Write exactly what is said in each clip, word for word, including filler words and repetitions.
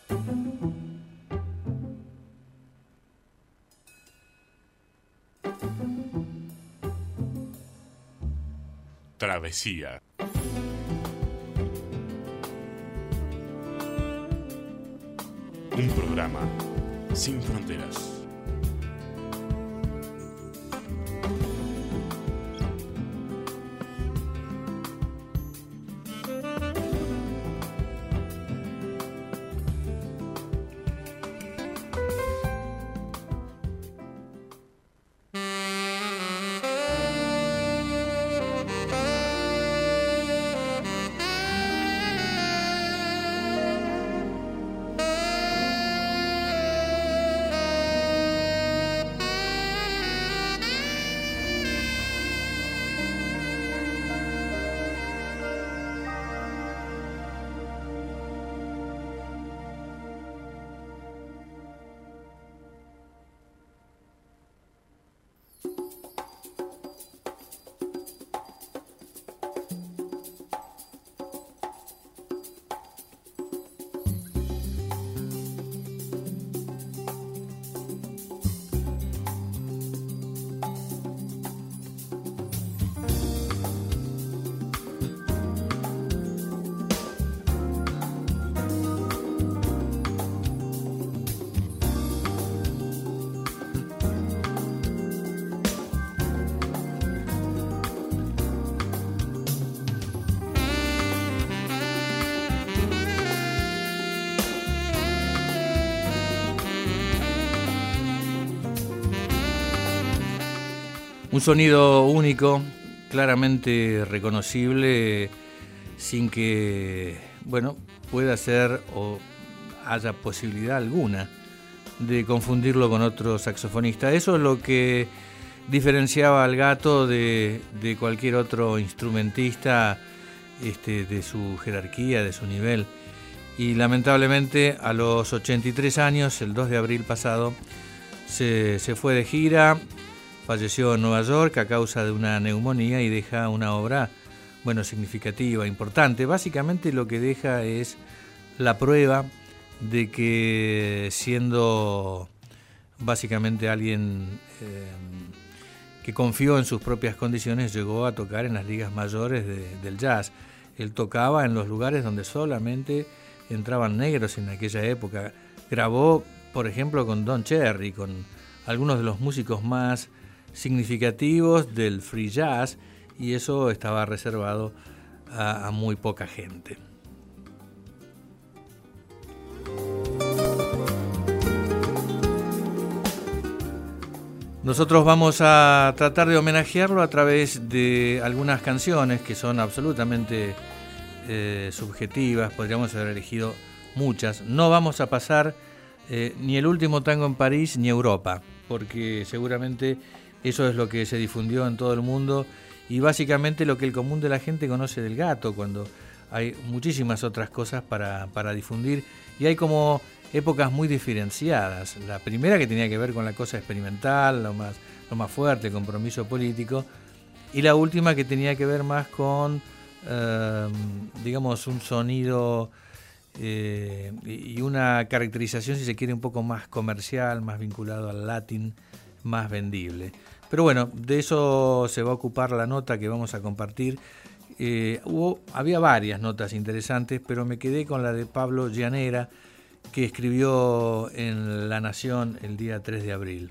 Travesía. Un programa sin fronteras. Un sonido único, claramente reconocible, sin que, bueno, pueda ser o haya posibilidad alguna de confundirlo con otro saxofonista. Eso es lo que diferenciaba al Gato de, de cualquier otro instrumentista, este, de su jerarquía, de su nivel. Y lamentablemente a los ochenta y tres años, el dos de abril pasado, se, se fue de gira. Falleció en Nueva York a causa de una neumonía y deja una obra, bueno, significativa, importante. Básicamente lo que deja es la prueba de que, siendo básicamente alguien eh, que confió en sus propias condiciones, llegó a tocar en las ligas mayores de, del jazz. Él tocaba en los lugares donde solamente entraban negros en aquella época. Grabó, por ejemplo, con Don Cherry, con algunos de los músicos más significativos del free jazz, y eso estaba reservado a, a muy poca gente. Nosotros vamos a tratar de homenajearlo a través de algunas canciones que son absolutamente eh, subjetivas. Podríamos haber elegido muchas. No vamos a pasar eh, ni el último tango en París ni Europa, porque seguramente eso es lo que se difundió en todo el mundo y básicamente lo que el común de la gente conoce del Gato, cuando hay muchísimas otras cosas para, para difundir, y hay como épocas muy diferenciadas. La primera, que tenía que ver con la cosa experimental, lo más, lo más fuerte, el compromiso político, y la última, que tenía que ver más con, eh, digamos, un sonido eh, y una caracterización, si se quiere, un poco más comercial, más vinculado al latín, más vendible. Pero bueno, de eso se va a ocupar la nota que vamos a compartir. Eh, hubo, había varias notas interesantes, pero me quedé con la de Pablo Llanera, que escribió en La Nación el día tres de abril.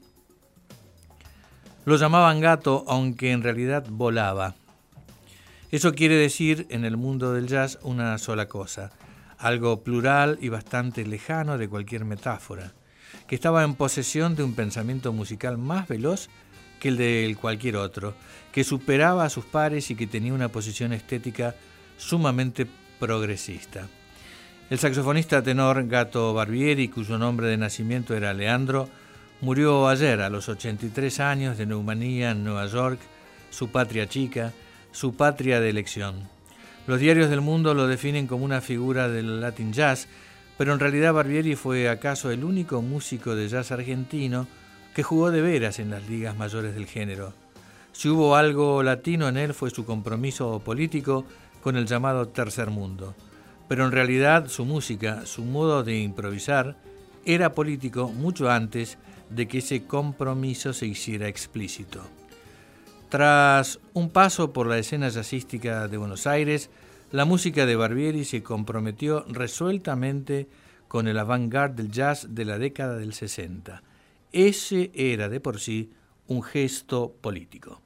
Lo llamaban gato, aunque en realidad volaba. Eso quiere decir, en el mundo del jazz, una sola cosa: algo plural y bastante lejano de cualquier metáfora, que estaba en posesión de un pensamiento musical más veloz que el de cualquier otro, que superaba a sus pares y que tenía una posición estética sumamente progresista. El saxofonista tenor Gato Barbieri, cuyo nombre de nacimiento era Leandro, murió ayer a los ochenta y tres años de neumonía en Nueva York, su patria chica, su patria de elección. Los diarios del mundo lo definen como una figura del Latin Jazz, pero en realidad Barbieri fue acaso el único músico de jazz argentino que jugó de veras en las ligas mayores del género. Si hubo algo latino en él, fue su compromiso político con el llamado Tercer Mundo. pero en realidad su música, su modo de improvisar, era político mucho antes de que ese compromiso se hiciera explícito. Tras un paso por la escena jazzística de Buenos Aires, la música de Barbieri se comprometió resueltamente con el avant-garde del jazz de la década del sesenta. Ese era de por sí un gesto político.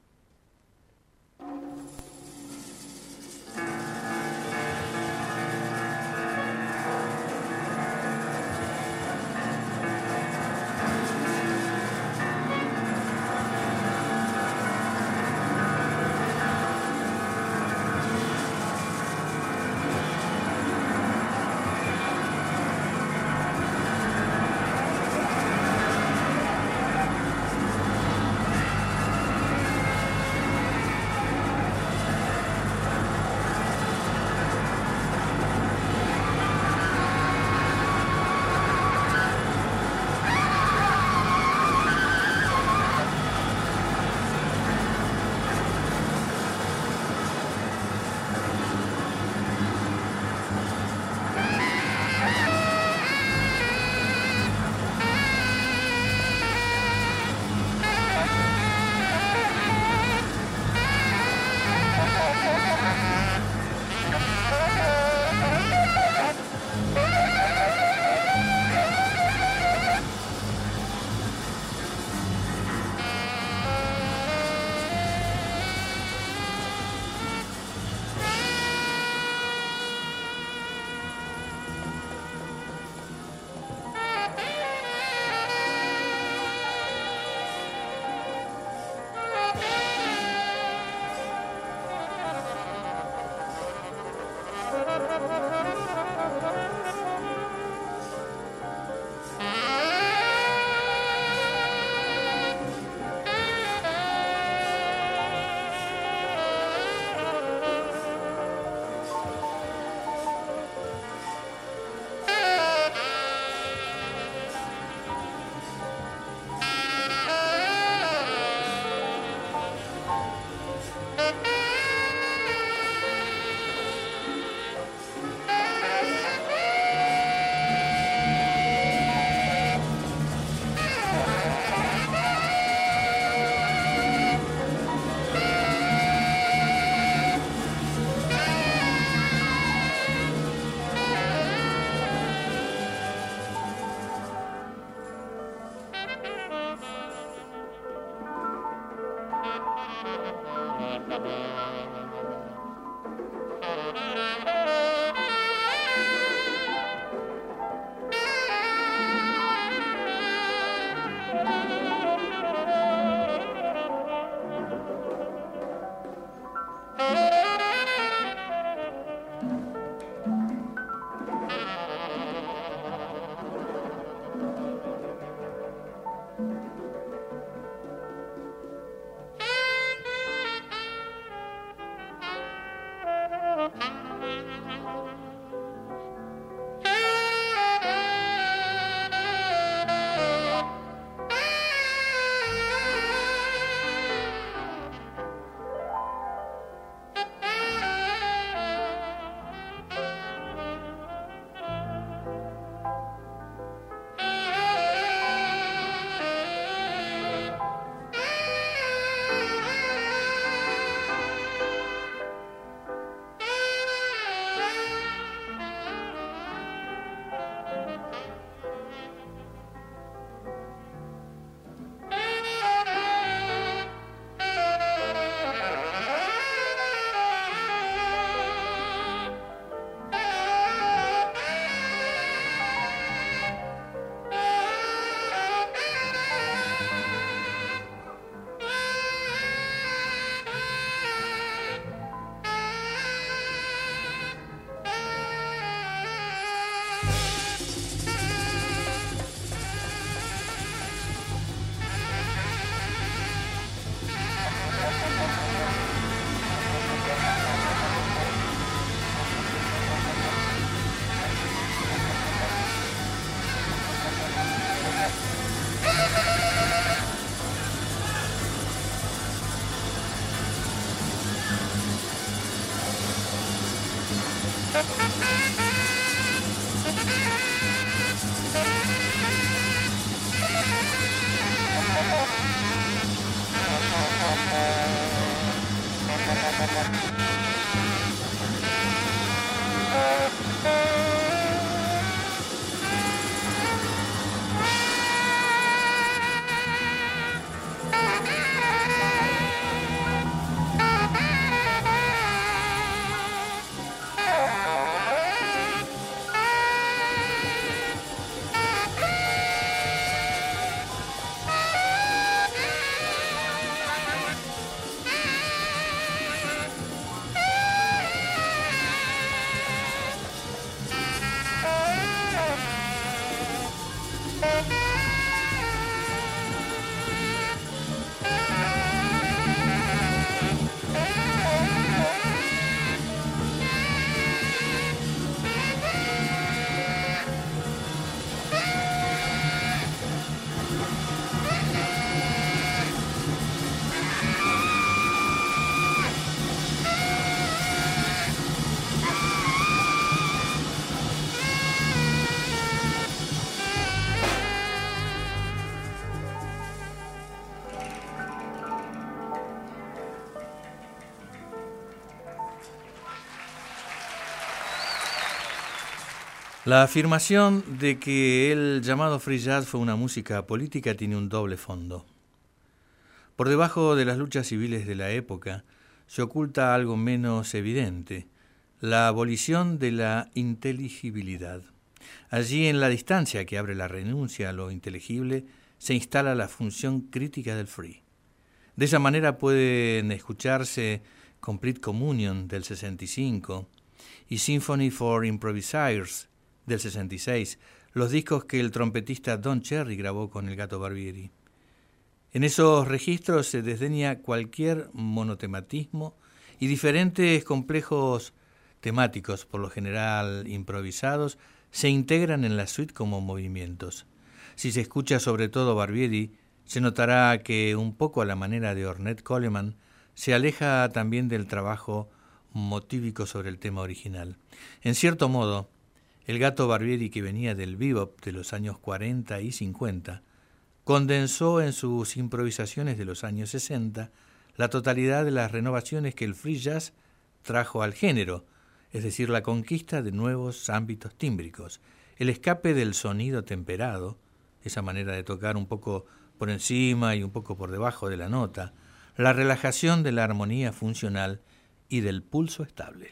La afirmación de que el llamado free jazz fue una música política tiene un doble fondo. Por debajo de las luchas civiles de la época se oculta algo menos evidente, la abolición de la inteligibilidad. Allí, en la distancia que abre la renuncia a lo inteligible, se instala la función crítica del free. De esa manera pueden escucharse Complete Communion del sesenta y cinco y Symphony for Improvisers del sesenta y seis, los discos que el trompetista Don Cherry grabó con el Gato Barbieri. En esos registros se desdeña cualquier monotematismo y diferentes complejos temáticos, por lo general improvisados, se integran en la suite como movimientos. Si se escucha sobre todo Barbieri, se notará que, un poco a la manera de Ornette Coleman, se aleja también del trabajo motívico sobre el tema original. En cierto modo, el Gato Barbieri, que venía del bebop de los años cuarenta y cincuenta, condensó en sus improvisaciones de los años sesenta la totalidad de las renovaciones que el free jazz trajo al género, es decir, la conquista de nuevos ámbitos tímbricos, el escape del sonido temperado, esa manera de tocar un poco por encima y un poco por debajo de la nota, la relajación de la armonía funcional y del pulso estable.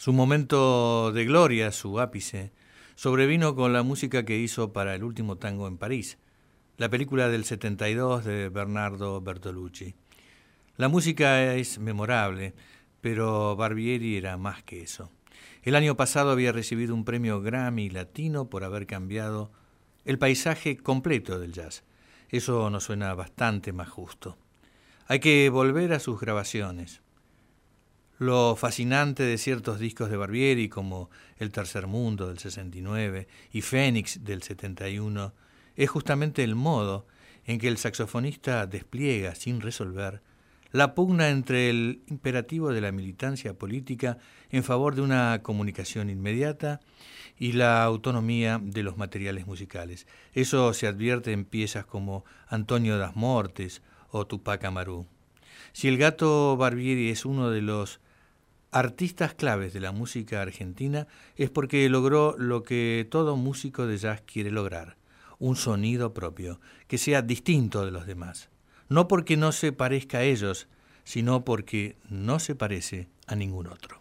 Su momento de gloria, su ápice, sobrevino con la música que hizo para El último tango en París, la película del setenta y dos de Bernardo Bertolucci. La música es memorable, pero Barbieri era más que eso. El año pasado había recibido un premio Grammy Latino por haber cambiado el paisaje completo del jazz. Eso nos suena bastante más justo. Hay que volver a sus grabaciones. Lo fascinante de ciertos discos de Barbieri, como El Tercer Mundo del sesenta y nueve y Fénix del setenta y uno, es justamente el modo en que el saxofonista despliega, sin resolver, la pugna entre el imperativo de la militancia política en favor de una comunicación inmediata y la autonomía de los materiales musicales. Eso se advierte en piezas como Antonio das Mortes o Tupac Amaru. Si el Gato Barbieri es uno de los artistas claves de la música argentina, es porque logró lo que todo músico de jazz quiere lograr: un sonido propio, que sea distinto de los demás. No porque no se parezca a ellos, sino porque no se parece a ningún otro.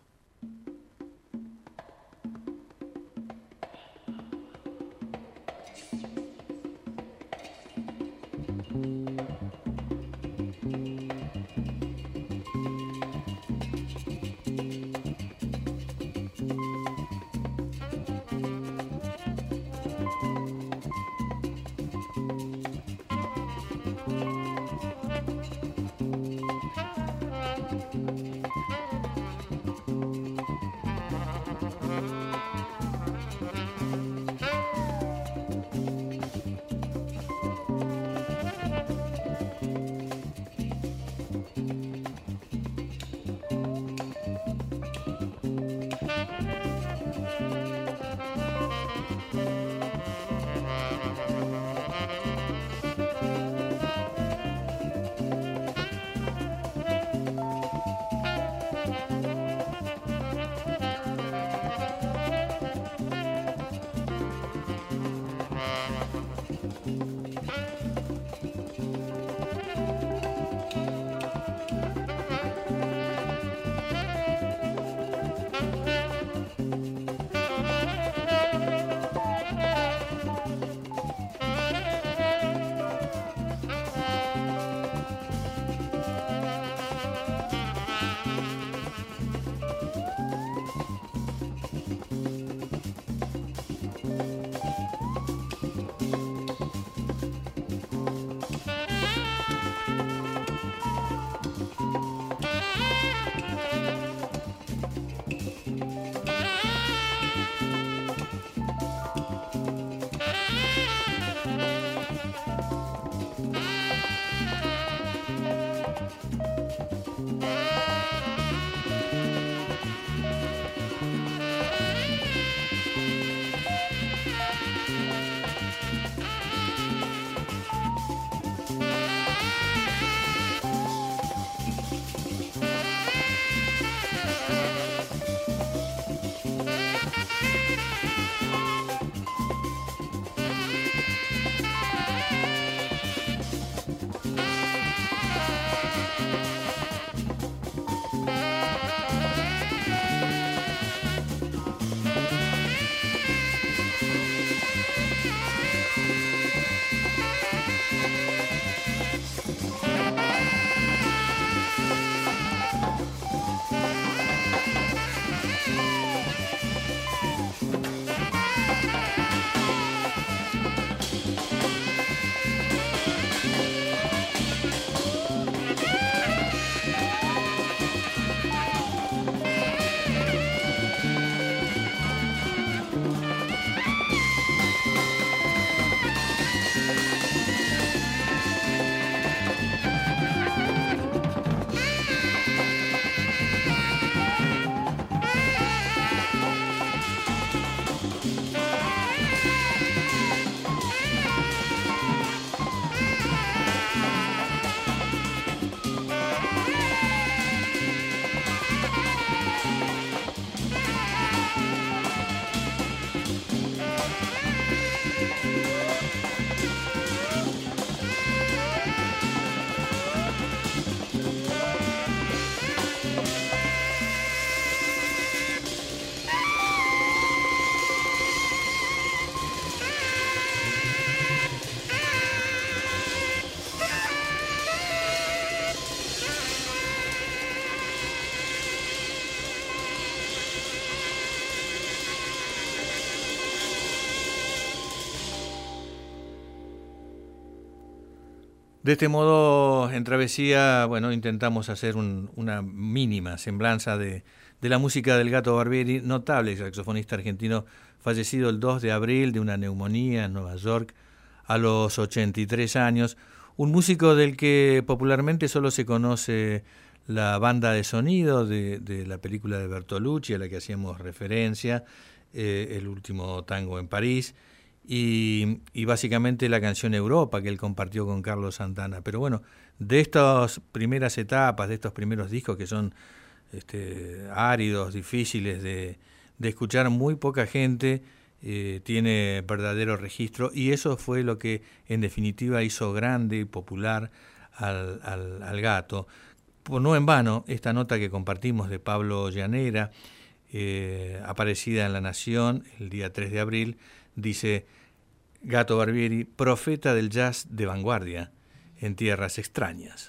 De este modo, en Travesía, bueno, intentamos hacer un, una mínima semblanza de, de la música del Gato Barbieri, notable saxofonista argentino, fallecido el dos de abril de una neumonía en Nueva York a los ochenta y tres años. Un músico del que popularmente solo se conoce la banda de sonido de, de la película de Bertolucci, a la que hacíamos referencia, eh, El último tango en París, y, y básicamente la canción Europa que él compartió con Carlos Santana. Pero bueno, de estas primeras etapas, de estos primeros discos que son este, áridos, difíciles de, de escuchar, muy poca gente eh, tiene verdadero registro, y eso fue lo que en definitiva hizo grande y popular al, al, al Gato. Por no en vano, esta nota que compartimos de Pablo Llanera, eh, aparecida en La Nación el día tres de abril, dice: Gato Barbieri, profeta del jazz de vanguardia en tierras extrañas.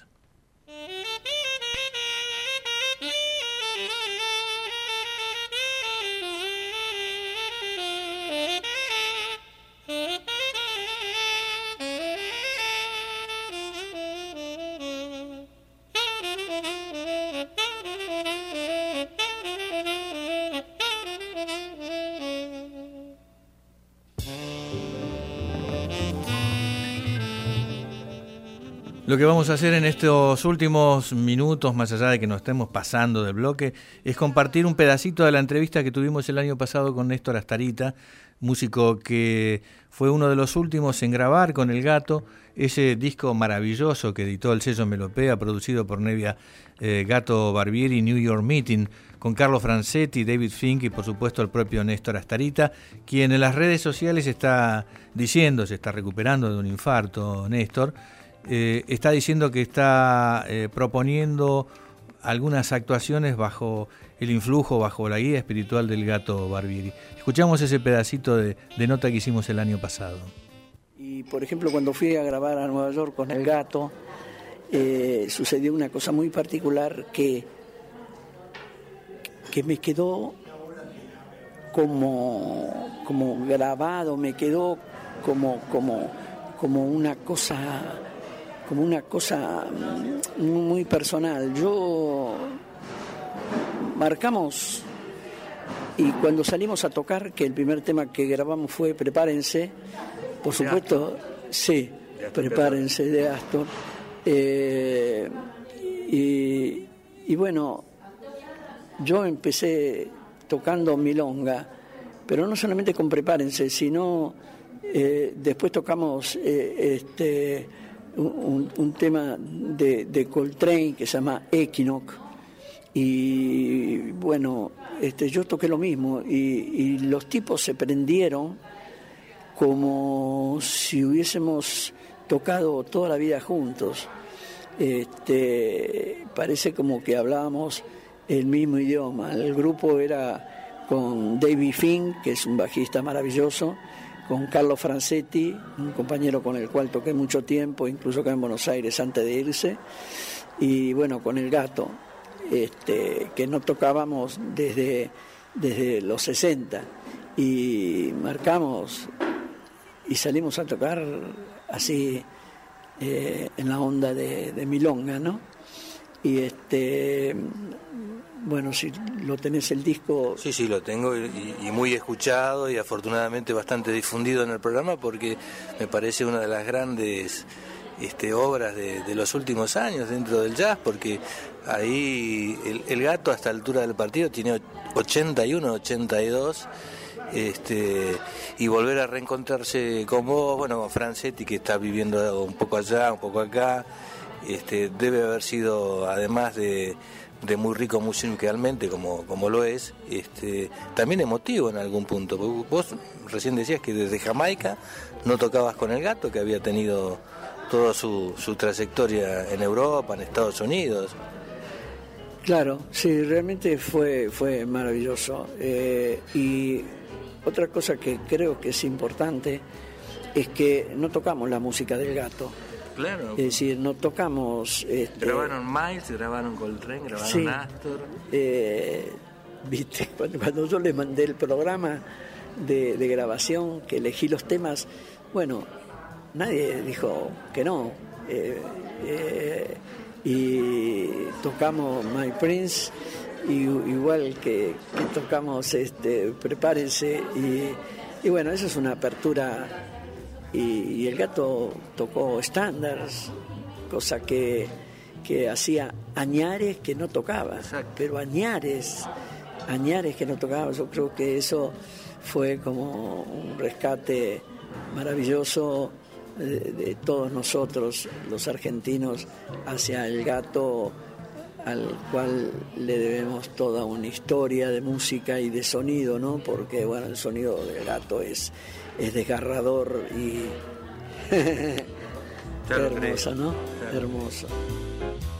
Lo que vamos a hacer en estos últimos minutos, más allá de que nos estemos pasando del bloque, es compartir un pedacito de la entrevista que tuvimos el año pasado con Néstor Astarita, músico que fue uno de los últimos en grabar con el Gato ese disco maravilloso que editó el sello Melopea, producido por Nevia eh, Gato Barbieri, New York Meeting, con Carlo Francetti, David Fink y por supuesto el propio Néstor Astarita, quien en las redes sociales está diciendo, se está recuperando de un infarto, Néstor. Eh, está diciendo que está eh, proponiendo algunas actuaciones bajo el influjo, bajo la guía espiritual del Gato Barbieri. Escuchamos ese pedacito de, de nota que hicimos el año pasado. Y por ejemplo, cuando fui a grabar a Nueva York con el Gato, eh, sucedió una cosa muy particular que, que me quedó como, como grabado, me quedó como, como, como una cosa... como una cosa muy personal. Yo marcamos, y cuando salimos a tocar, que el primer tema que grabamos fue Prepárense, por supuesto, sí, Prepárense de Astor, eh, y, y bueno, yo empecé tocando milonga, pero no solamente con Prepárense, sino eh, después tocamos eh, este Un, un tema de, de Coltrane que se llama Equinox, y bueno, este, yo toqué lo mismo, y, y los tipos se prendieron como si hubiésemos tocado toda la vida juntos. Este, parece como que hablábamos el mismo idioma. El grupo era con David Fink, que es un bajista maravilloso, con Carlo Francetti, un compañero con el cual toqué mucho tiempo, incluso acá en Buenos Aires antes de irse, y bueno, con el Gato, este, que no tocábamos desde, desde los sesenta, y marcamos y salimos a tocar así eh, en la onda de, de milonga, ¿no? Y este... Bueno, si lo tenés el disco... Sí, sí, lo tengo, y, y muy escuchado y afortunadamente bastante difundido en el programa, porque me parece una de las grandes este, obras de, de los últimos años dentro del jazz, porque ahí el, el Gato a esta altura del partido tiene ochenta y uno, ochenta y dos, este, y volver a reencontrarse con vos, bueno, con Francetti, que está viviendo un poco allá, un poco acá, este, debe haber sido, además de... de muy rico musicalmente como, como lo es, este, también emotivo en algún punto. Vos recién decías que desde Jamaica no tocabas con el Gato, que había tenido toda su, su trayectoria en Europa, en Estados Unidos. Claro, sí, realmente fue, fue maravilloso. Eh, y otra cosa que creo que es importante es que no tocamos la música del Gato. Claro. Es decir, no tocamos... Este, grabaron Miles, grabaron Coltrane, grabaron sí, Astor. Eh, viste, cuando, cuando yo les mandé el programa de, de grabación, que elegí los temas, bueno, nadie dijo que no. eh, eh, y tocamos My Prince, y, igual que, que tocamos este, Prepárense, y, y bueno, eso es una apertura, y, y el Gato tocó estándares, cosa que, que hacía Añares que no tocaba. Exacto. Pero Añares, Añares que no tocaba, yo creo que eso fue como un rescate maravilloso de, de todos nosotros, los argentinos, hacia el Gato, al cual le debemos toda una historia de música y de sonido, ¿no? Porque, bueno, el sonido del Gato es, es desgarrador y hermoso, ¿no? Claro. Hermoso.